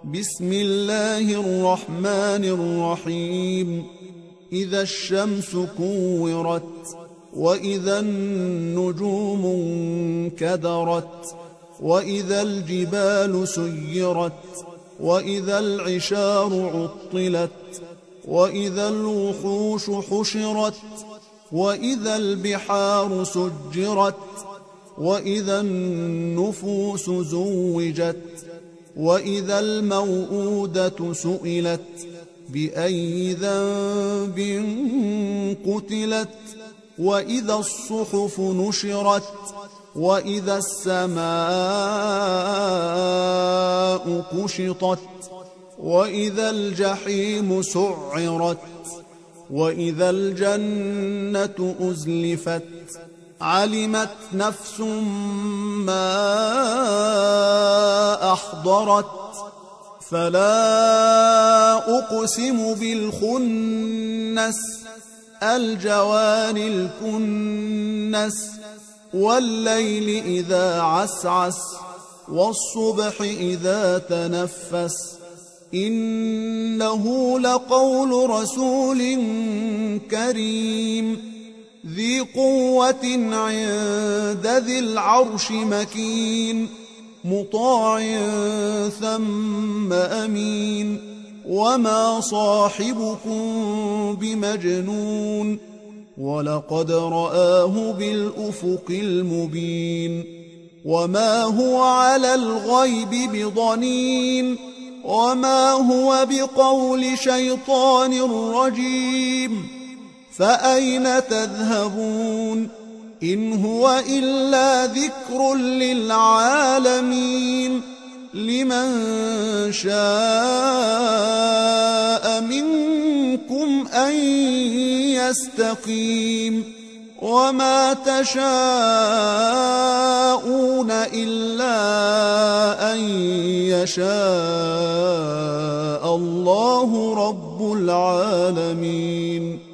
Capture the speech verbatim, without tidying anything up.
بسم الله الرحمن الرحيم إذا الشمس كورت وإذا النجوم انكدرت وإذا الجبال سيرت وإذا العشار عطلت وإذا الوحوش حشرت وإذا البحار سجرت وإذا النفوس زوجت وإذا الموءودة سئلت بأي ذنب قتلت وإذا الصحف نشرت وإذا السماء كشطت وإذا الجحيم سعرت وإذا الجنة أزلفت علمت نفس ما أحضرت فلا أقسم بالخنس الجوار الكنس والليل إذا عسعس والصبح إذا تنفس إنه لقول رسول كريم ذي قوة عند ذي العرش مكين مطاع ثم أمين وما صاحبكم بمجنون ولقد رآه بالأفق المبين وما هو على الغيب بضنين وما هو بقول شيطان رجيم فأين تذهبون إن هو إلا ذكر للعالمين لمن شاء منكم أن يستقيم وما تشاءون إلا أن يشاء الله رب العالمين.